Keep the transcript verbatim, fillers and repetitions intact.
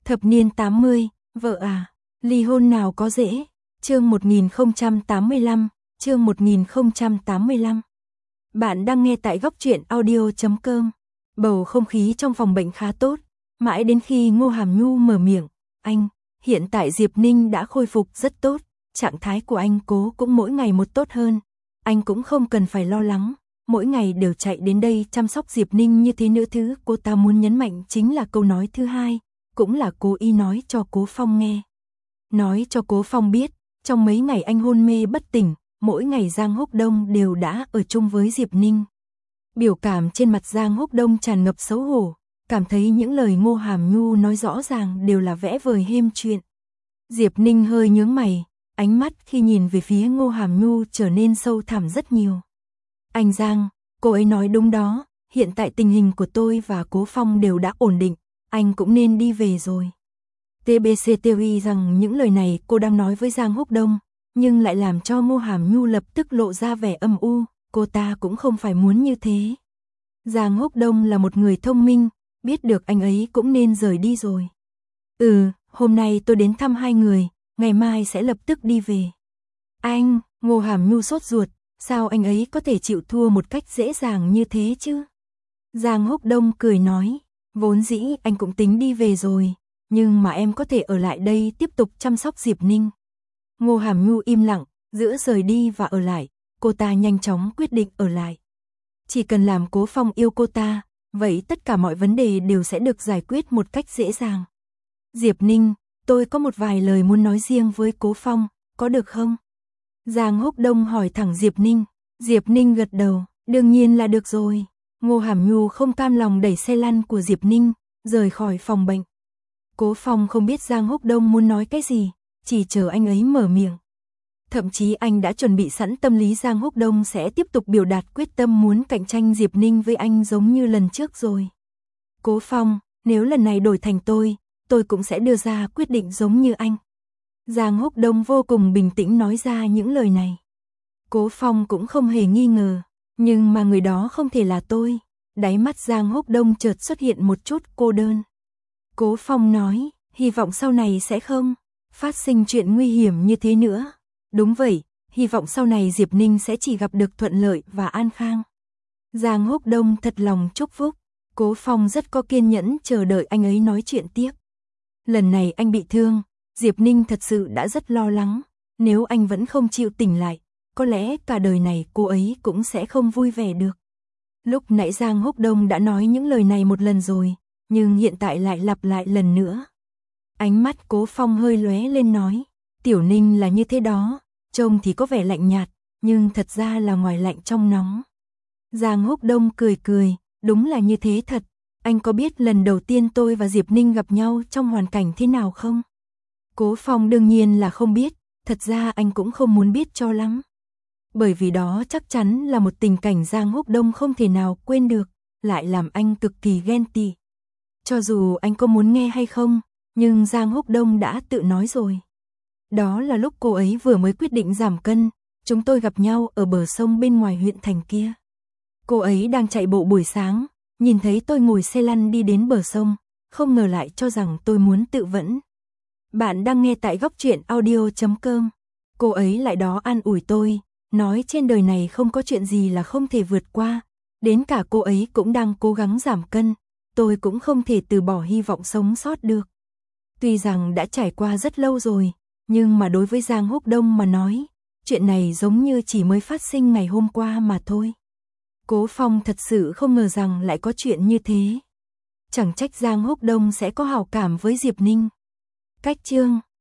Thập niên tám mươi, vợ à, ly hôn nào có dễ. Chương một nghìn không trăm tám mươi lăm, chương một nghìn không trăm tám mươi lăm. Bạn đang nghe tại góc truyện audio chấm com. Bầu không khí trong phòng bệnh khá tốt, mãi đến khi Ngô Hàm Nhu mở miệng, "Anh, hiện tại Diệp Ninh đã khôi phục rất tốt, trạng thái của anh Cố cũng mỗi ngày một tốt hơn, anh cũng không cần phải lo lắng, mỗi ngày đều chạy đến đây chăm sóc Diệp Ninh như thế nữa." Thứ cô ta muốn nhấn mạnh chính là câu nói thứ hai, cũng là cố ý nói cho Cố Phong nghe. Nói cho Cố Phong biết, trong mấy ngày anh hôn mê bất tỉnh, mỗi ngày Giang Húc Đông đều đã ở chung với Diệp Ninh. Biểu cảm trên mặt Giang Húc Đông tràn ngập xấu hổ, cảm thấy những lời Ngô Hàm Nhu nói rõ ràng đều là vẽ vời hêm chuyện. Diệp Ninh hơi nhướng mày, ánh mắt khi nhìn về phía Ngô Hàm Nhu trở nên sâu thẳm rất nhiều. "Anh Giang, cô ấy nói đúng đó, hiện tại tình hình của tôi và Cố Phong đều đã ổn định, anh cũng nên đi về rồi." tê bê xê tiêu y rằng những lời này cô đang nói với Giang Húc Đông, nhưng lại làm cho Ngô Hàm Nhu lập tức lộ ra vẻ âm u, cô ta cũng không phải muốn như thế. Giang Húc Đông là một người thông minh, biết được anh ấy cũng nên rời đi rồi. "Ừ, hôm nay tôi đến thăm hai người, ngày mai sẽ lập tức đi về." "Anh," Ngô Hàm Nhu sốt ruột, "sao anh ấy có thể chịu thua một cách dễ dàng như thế chứ?" Giang Húc Đông cười nói, "Vốn dĩ anh cũng tính đi về rồi, nhưng mà em có thể ở lại đây tiếp tục chăm sóc Diệp Ninh." Ngô Hàm Nhu im lặng, giữa rời đi và ở lại, cô ta nhanh chóng quyết định ở lại. Chỉ cần làm Cố Phong yêu cô ta, vậy tất cả mọi vấn đề đều sẽ được giải quyết một cách dễ dàng. "Diệp Ninh, tôi có một vài lời muốn nói riêng với Cố Phong, có được không?" Giang Húc Đông hỏi thẳng Diệp Ninh. Diệp Ninh gật đầu, "Đương nhiên là được rồi." Ngô Hàm Nhu không cam lòng đẩy xe lăn của Diệp Ninh, rời khỏi phòng bệnh. Cố Phong không biết Giang Húc Đông muốn nói cái gì, chỉ chờ anh ấy mở miệng. Thậm chí anh đã chuẩn bị sẵn tâm lý Giang Húc Đông sẽ tiếp tục biểu đạt quyết tâm muốn cạnh tranh Diệp Ninh với anh giống như lần trước rồi. "Cố Phong, nếu lần này đổi thành tôi, tôi cũng sẽ đưa ra quyết định giống như anh." Giang Húc Đông vô cùng bình tĩnh nói ra những lời này. Cố Phong cũng không hề nghi ngờ, nhưng mà người đó không thể là tôi. Đáy mắt Giang Húc Đông chợt xuất hiện một chút cô đơn. Cố Phong nói, "Hy vọng sau này sẽ không phát sinh chuyện nguy hiểm như thế nữa." "Đúng vậy, hy vọng sau này Diệp Ninh sẽ chỉ gặp được thuận lợi và an khang." Giang Húc Đông thật lòng chúc phúc. Cố Phong rất có kiên nhẫn chờ đợi anh ấy nói chuyện tiếp. Lần này anh bị thương, Diệp Ninh thật sự đã rất lo lắng, nếu anh vẫn không chịu tỉnh lại, có lẽ cả đời này cô ấy cũng sẽ không vui vẻ được. Lúc nãy Giang Húc Đông đã nói những lời này một lần rồi, nhưng hiện tại lại lặp lại lần nữa. Ánh mắt Cố Phong hơi lóe lên nói, "Tiểu Ninh là như thế đó, trông thì có vẻ lạnh nhạt, nhưng thật ra là ngoài lạnh trong nóng." Giang Húc Đông cười cười, "Đúng là như thế thật, anh có biết lần đầu tiên tôi và Diệp Ninh gặp nhau trong hoàn cảnh thế nào không?" Cố Phong đương nhiên là không biết, thật ra anh cũng không muốn biết cho lắm. Bởi vì đó chắc chắn là một tình cảnh Giang Húc Đông không thể nào quên được, lại làm anh cực kỳ ghen tị. Cho dù anh có muốn nghe hay không, nhưng Giang Húc Đông đã tự nói rồi. Đó là lúc cô ấy vừa mới quyết định giảm cân, chúng tôi gặp nhau ở bờ sông bên ngoài huyện thành kia. Cô ấy đang chạy bộ buổi sáng, nhìn thấy tôi ngồi xe lăn đi đến bờ sông, không ngờ lại cho rằng tôi muốn tự vẫn. Bạn đang nghe tại góc truyện audio chấm com. Cô ấy lại đó an ủi tôi, nói trên đời này không có chuyện gì là không thể vượt qua, đến cả cô ấy cũng đang cố gắng giảm cân, tôi cũng không thể từ bỏ hy vọng sống sót được. Tuy rằng đã trải qua rất lâu rồi, nhưng mà đối với Giang Húc Đông mà nói, chuyện này giống như chỉ mới phát sinh ngày hôm qua mà thôi. Cố Phong thật sự không ngờ rằng lại có chuyện như thế. Chẳng trách Giang Húc Đông sẽ có hảo cảm với Diệp Ninh. Cách chương